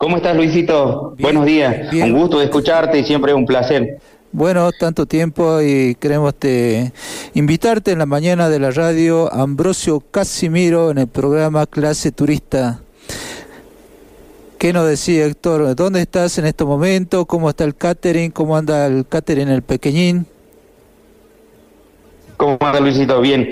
¿Cómo estás, Luisito? Bien, Buenos días. Un bien. gusto de escucharte y siempre es un placer. Bueno, tanto tiempo y queremos invitarte en la mañana de la radio Ambrosio Casimiro en el programa Clase Turista. ¿Qué nos decía Héctor? ¿Dónde estás en este momento? ¿Cómo está el catering? ¿Cómo anda el catering en el Pequeñín? ¿Cómo anda, Luisito? Bien.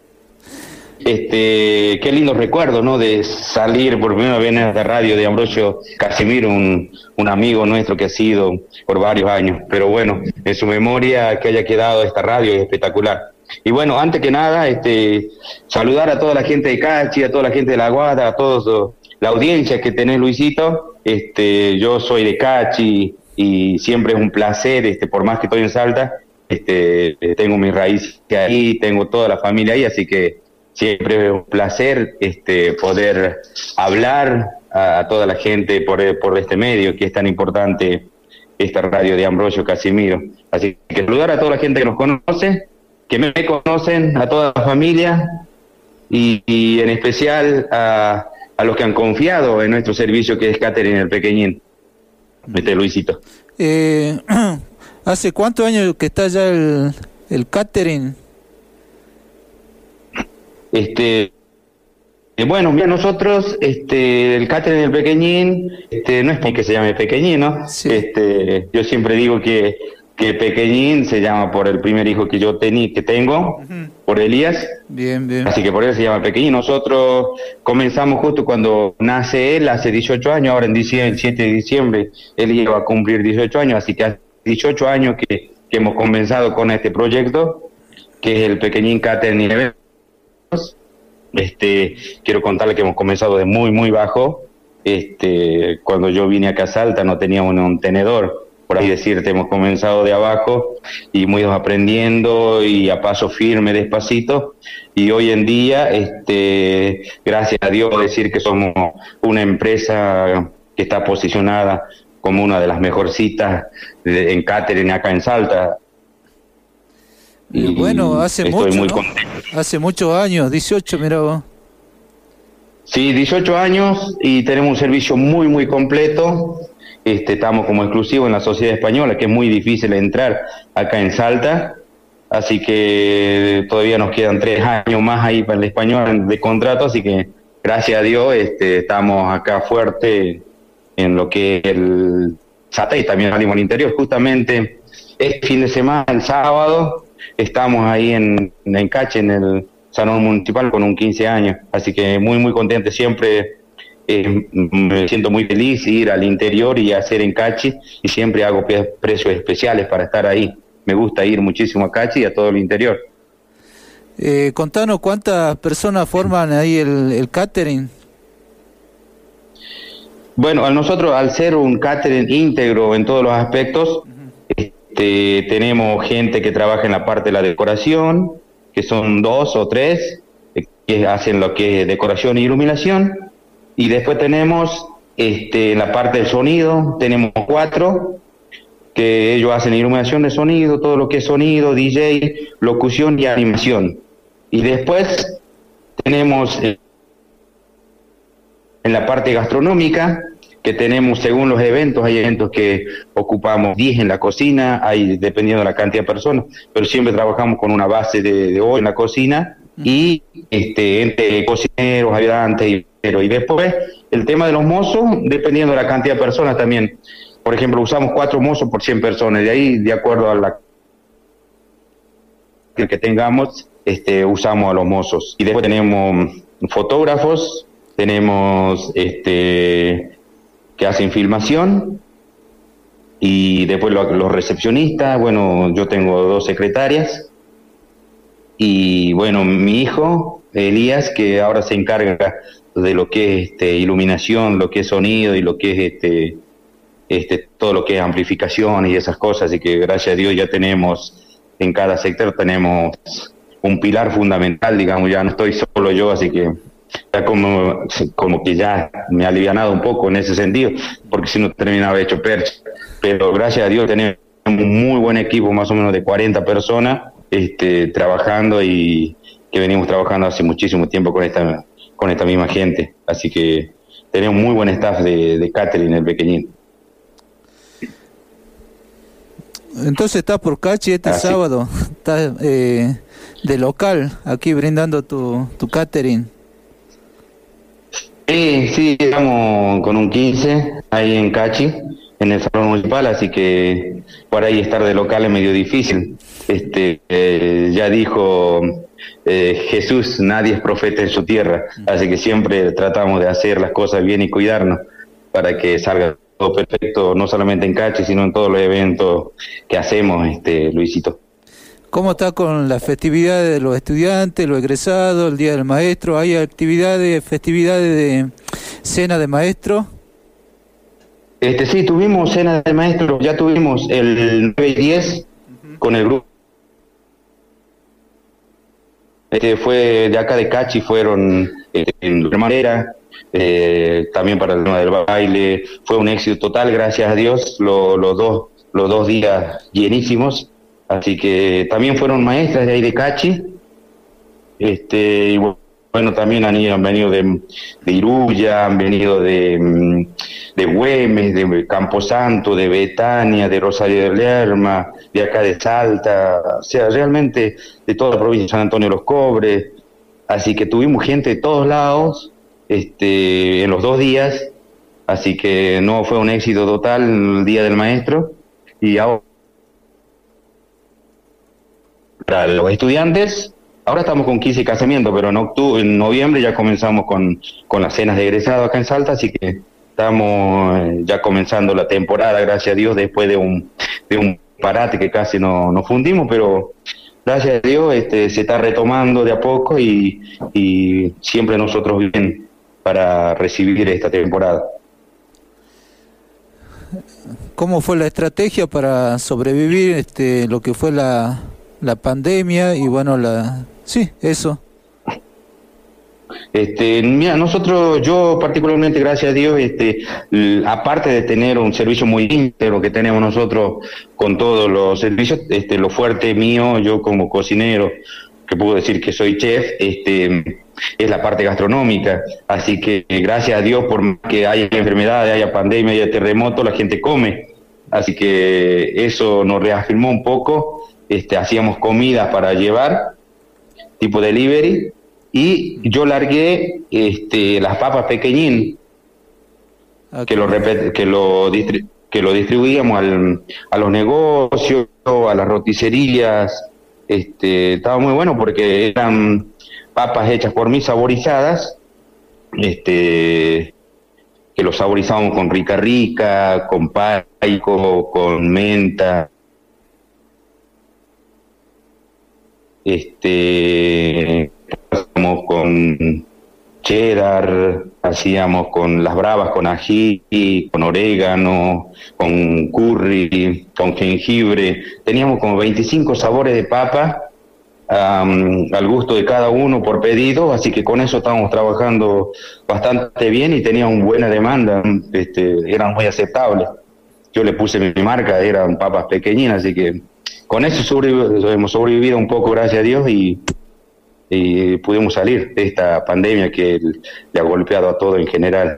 Qué lindo recuerdo, ¿no? De salir por primera vez en esta radio de Ambrosio Casimiro, un amigo nuestro que ha sido por varios años. Pero bueno, en su memoria que haya quedado esta radio es espectacular. Y bueno, antes que nada, saludar a toda la gente de Cachi, a toda la gente de La Guada, a todos la audiencia que tenés, Luisito. Yo soy de Cachi y siempre es un placer, por más que estoy en Salta, tengo mis raíces ahí, tengo toda la familia ahí, así que siempre es un placer poder hablar a toda la gente por este medio que es tan importante, esta radio de Ambrosio Casimiro. Así que saludar a toda la gente que nos conoce, que me conocen, a toda la familia y en especial a los que han confiado en nuestro servicio que es Catering el Pequeñín, Luisito. ¿Hace cuántos años que está ya el catering? Bueno, mira, nosotros, el catering del Pequeñín, no es porque se llame Pequeñín, ¿no? Sí. Yo siempre digo que Pequeñín se llama por el primer hijo que yo tengo, por Elías. Bien, bien. Así que por eso se llama Pequeñín. Nosotros comenzamos justo cuando nace él, hace 18 años, ahora en diciembre, el 7 de diciembre, él iba a cumplir 18 años, así que hace 18 años que hemos comenzado con este proyecto, que es el Pequeñín Catering y Eventos. Quiero contarle que hemos comenzado de muy, muy bajo. Cuando yo vine acá a Salta no teníamos un tenedor, por así decirte, hemos comenzado de abajo y muy aprendiendo y a paso firme, despacito, y hoy en día, gracias a Dios, decir que somos una empresa que está posicionada como una de las mejorcitas en catering acá en Salta. Y bueno, hace estoy mucho, muy ¿no? contento. Hace muchos años, 18, mira vos. Sí, 18 años y tenemos un servicio muy, muy completo. Estamos como exclusivo en la sociedad española, que es muy difícil entrar acá en Salta. Así que todavía nos quedan 3 años más ahí para el español de contrato. Así que gracias a Dios estamos acá fuerte en lo que es el Salta y también salimos al interior. Justamente este fin de semana, el sábado, estamos ahí en Cachi, en el Salón Municipal, con un 15 años. Así que muy, muy contento. Siempre me siento muy feliz ir al interior y hacer en Cachi, y siempre hago precios especiales para estar ahí. Me gusta ir muchísimo a Cachi y a todo el interior. Contanos cuántas personas forman ahí el catering. Bueno, a nosotros, al ser un catering íntegro en todos los aspectos, tenemos gente que trabaja en la parte de la decoración, que son 2 o 3, que hacen lo que es decoración e iluminación, y después tenemos en la parte del sonido, tenemos 4, que ellos hacen iluminación de sonido, todo lo que es sonido, DJ, locución y animación. Y después tenemos en la parte gastronómica, que tenemos según los eventos, hay eventos que ocupamos 10 en la cocina, hay dependiendo de la cantidad de personas, pero siempre trabajamos con una base de 8 en la cocina, y entre cocineros, ayudantes, y después el tema de los mozos, dependiendo de la cantidad de personas también. Por ejemplo, usamos 4 mozos por 100 personas, de ahí, de acuerdo a la que tengamos, usamos a los mozos. Y después tenemos fotógrafos, tenemos que hacen filmación, y después los recepcionistas. Bueno, yo tengo 2 secretarias, y bueno, mi hijo Elías, que ahora se encarga de lo que es iluminación, lo que es sonido y lo que es todo lo que es amplificación y esas cosas. Así que gracias a Dios ya tenemos, en cada sector tenemos un pilar fundamental, digamos. Ya no estoy solo yo, así que ya como que ya me ha alivianado un poco en ese sentido, porque si no terminaba hecho percha. Pero gracias a Dios tenemos un muy buen equipo, más o menos de 40 personas trabajando, y que venimos trabajando hace muchísimo tiempo con esta misma gente. Así que tenemos muy buen staff de catering, el Pequeñín. Entonces estás por Cachi este sábado, estás de local aquí brindando tu catering. Sí, estamos con un 15 ahí en Cachi, en el salón municipal, así que por ahí estar de local es medio difícil. Ya dijo Jesús, nadie es profeta en su tierra, así que siempre tratamos de hacer las cosas bien y cuidarnos para que salga todo perfecto, no solamente en Cachi, sino en todos los eventos que hacemos, Luisito. ¿Cómo está con las festividades de los estudiantes, los egresados, el Día del Maestro? ¿Hay actividades, festividades de cena de maestro? Sí, tuvimos cena de maestro, ya tuvimos el 9 y 10 con el grupo. Fue de acá de Cachi, fueron en la manera, también para el tema del baile, fue un éxito total, gracias a Dios, los dos días llenísimos, así que también fueron maestras de ahí de Cachi, y bueno, también han venido de Iruya, han venido de Güemes, de Camposanto, de Betania, de Rosario de Lerma, de acá de Salta, o sea, realmente de toda la provincia de San Antonio de los Cobres, así que tuvimos gente de todos lados, en los 2 días, así que no fue un éxito total el Día del Maestro, y ahora para los estudiantes, ahora estamos con 15 casamientos, pero en noviembre ya comenzamos con las cenas de egresado acá en Salta, así que estamos ya comenzando la temporada, gracias a Dios, después de un parate que casi nos fundimos, pero gracias a Dios se está retomando de a poco y siempre nosotros bien para recibir esta temporada. ¿Cómo fue la estrategia para sobrevivir lo que fue la pandemia y bueno, sí, eso? Mira, yo particularmente, gracias a Dios, aparte de tener un servicio muy íntegro que tenemos nosotros con todos los servicios, lo fuerte mío, yo como cocinero, que puedo decir que soy chef, es la parte gastronómica, así que gracias a Dios, por más que haya enfermedades, haya pandemia, haya terremoto, la gente come, así que eso nos reafirmó un poco, hacíamos comidas para llevar, tipo delivery, y yo largué las papas Pequeñín, okay, que lo distribuíamos a los negocios, a las roticerías. Estaba muy bueno porque eran papas hechas por mí, saborizadas, que lo saborizábamos con rica, con paico, con menta, hacíamos con cheddar, hacíamos con las bravas con ají, con orégano, con curry, con jengibre, teníamos como 25 sabores de papa, al gusto de cada uno por pedido, así que con eso estábamos trabajando bastante bien y teníamos buena demanda, eran muy aceptables. Yo le puse mi marca, eran papas pequeñinas, así que con eso hemos sobrevivido un poco, gracias a Dios, y pudimos salir de esta pandemia que le ha golpeado a todo en general.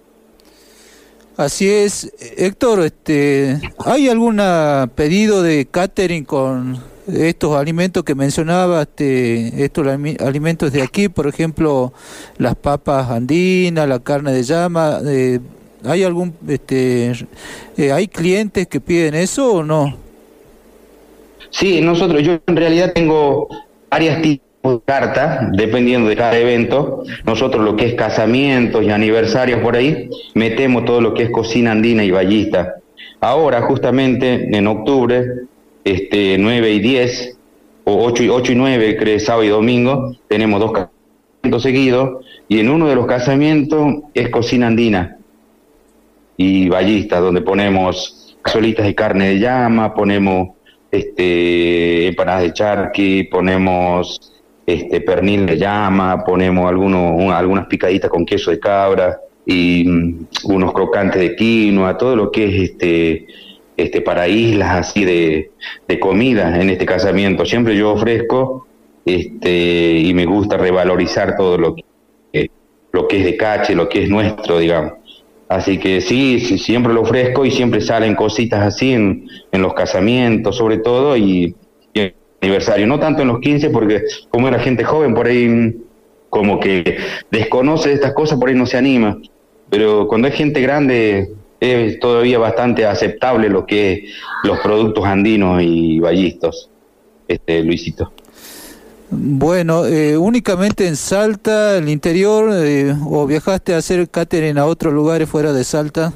Así es, Héctor, ¿hay algún pedido de catering con estos alimentos que mencionaba, estos alimentos de aquí, por ejemplo, las papas andinas, la carne de llama? ¿Hay algún, hay clientes que piden eso o no? Sí, yo en realidad tengo varias tipos de carta, dependiendo de cada evento. Nosotros lo que es casamientos y aniversarios por ahí, metemos todo lo que es cocina andina y vallista. Ahora, justamente en octubre, 9 y 10, o 8 y 9, creo, sábado y domingo, tenemos 2 casamientos seguidos, y en uno de los casamientos es cocina andina y vallista, donde ponemos cazuelitas de carne de llama, ponemos empanadas de charqui, ponemos pernil de llama, ponemos algunas picaditas con queso de cabra y unos crocantes de quinoa, todo lo que es para islas así de comida en este casamiento. Siempre yo ofrezco y me gusta revalorizar todo lo que lo que es de Cache, lo que es nuestro, digamos. Así que sí, siempre lo ofrezco y siempre salen cositas así en los casamientos, sobre todo, y en aniversario. No tanto en los 15, porque como era gente joven, por ahí como que desconoce estas cosas, por ahí no se anima. Pero cuando es gente grande es todavía bastante aceptable lo que es los productos andinos y vallistos, Luisito. Bueno, únicamente en Salta, el interior, o viajaste a hacer catering a otros lugares fuera de Salta.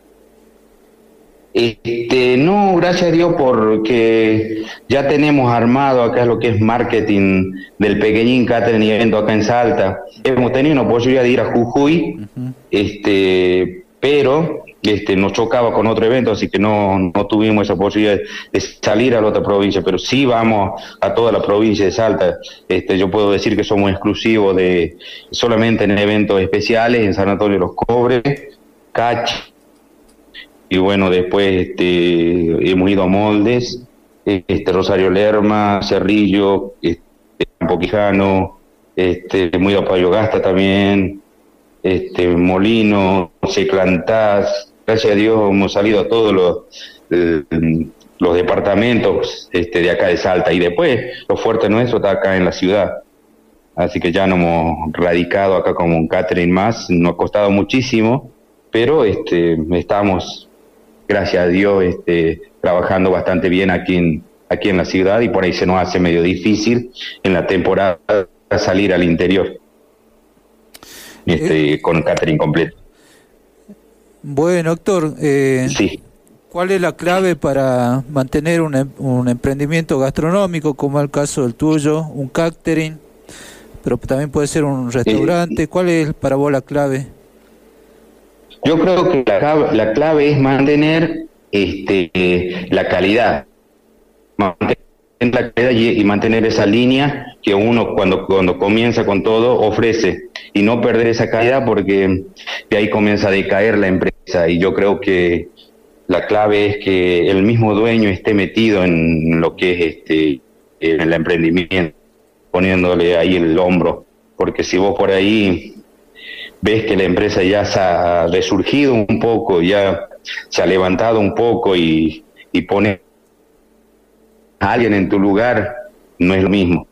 No, gracias a Dios, porque ya tenemos armado acá lo que es marketing del Pequeñín Catering y Evento acá en Salta. Hemos tenido una posibilidad de ir a Jujuy, pero nos chocaba con otro evento, así que no tuvimos esa posibilidad de salir a la otra provincia, pero sí vamos a toda la provincia de Salta. Yo puedo decir que somos exclusivos solamente en eventos especiales, en San Antonio de los Cobres, Cache, y bueno, después hemos ido a Moldes, Rosario Lerma, Cerrillo, Campo Quijano, hemos ido a Payogasta también, Molino, Seclantás. Gracias a Dios hemos salido a todos los departamentos de acá de Salta, y después lo fuerte nuestro está acá en la ciudad. Así que ya nos hemos radicado acá como un catering más. Nos ha costado muchísimo, pero estamos, gracias a Dios, trabajando bastante bien aquí en la ciudad, y por ahí se nos hace medio difícil en la temporada salir al interior con un catering completo. Bueno, Héctor, sí. ¿Cuál es la clave para mantener un emprendimiento gastronómico, como es el caso del tuyo, un catering, pero también puede ser un restaurante? ¿Cuál es para vos la clave? Yo creo que la clave es mantener la calidad, y mantener esa línea que uno cuando comienza con todo ofrece, y no perder esa calidad, porque de ahí comienza a decaer la empresa. Y yo creo que la clave es que el mismo dueño esté metido en lo que es en el emprendimiento, poniéndole ahí el hombro, porque si vos por ahí ves que la empresa ya se ha resurgido un poco, ya se ha levantado un poco, y pone a alguien en tu lugar, no es lo mismo.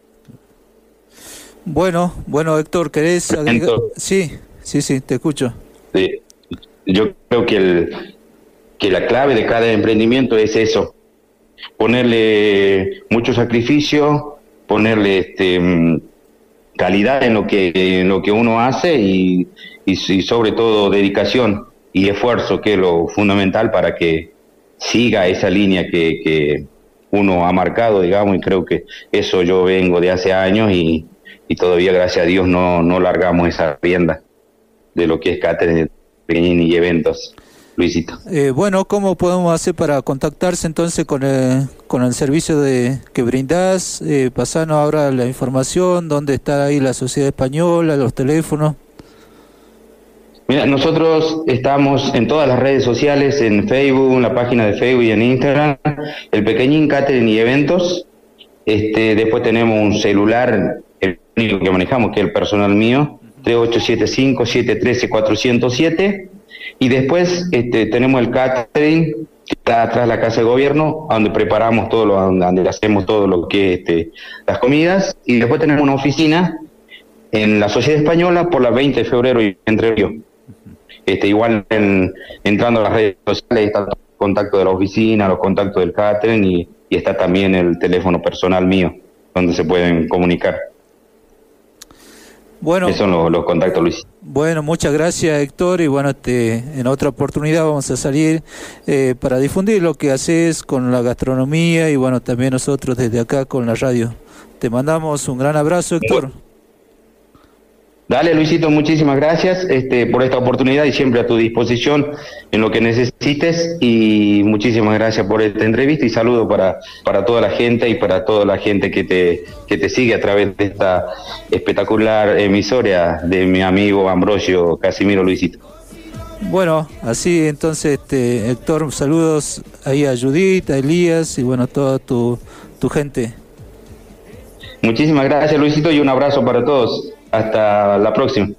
Bueno, Héctor, ¿querés agregar? Sí, te escucho. Sí. Yo creo que la clave de cada emprendimiento es eso: ponerle mucho sacrificio, ponerle calidad en lo que uno hace, y sobre todo dedicación y esfuerzo, que es lo fundamental para que siga esa línea que uno ha marcado, digamos. Y creo que eso yo vengo de hace años, y todavía, gracias a Dios, no largamos esa rienda de lo que es catering y eventos, Luisito. Bueno, ¿cómo podemos hacer para contactarse entonces con el servicio que brindás? Pasanos ahora la información, dónde está ahí la Sociedad Española, los teléfonos. Mira, nosotros estamos en todas las redes sociales, en Facebook, en la página de Facebook y en Instagram, el Pequeñín Catering y Eventos. Después tenemos un celular, el único que manejamos, que es el personal mío, 3875-713-407, y después tenemos el catering, que está atrás de la Casa de Gobierno, donde preparamos donde hacemos todo lo que es las comidas, y después tenemos una oficina en la Sociedad Española por la 20 de febrero y Entre Ríos. Igual entrando a las redes sociales está el contacto de la oficina, los contactos del catering, y está también el teléfono personal mío, donde se pueden comunicar. Bueno, esos son los contactos, Luis. Bueno, muchas gracias, Héctor, y bueno, en otra oportunidad vamos a salir para difundir lo que haces con la gastronomía, y bueno, también nosotros desde acá con la radio. Te mandamos un gran abrazo, Héctor. Dale, Luisito, muchísimas gracias por esta oportunidad, y siempre a tu disposición en lo que necesites, y muchísimas gracias por esta entrevista, y saludo para toda la gente, y para toda la gente que te sigue a través de esta espectacular emisora de mi amigo Ambrosio Casimiro, Luisito. Bueno, así entonces, Héctor, saludos ahí a Judith, a Elías, y bueno, a toda tu gente. Muchísimas gracias, Luisito, y un abrazo para todos. Hasta la próxima.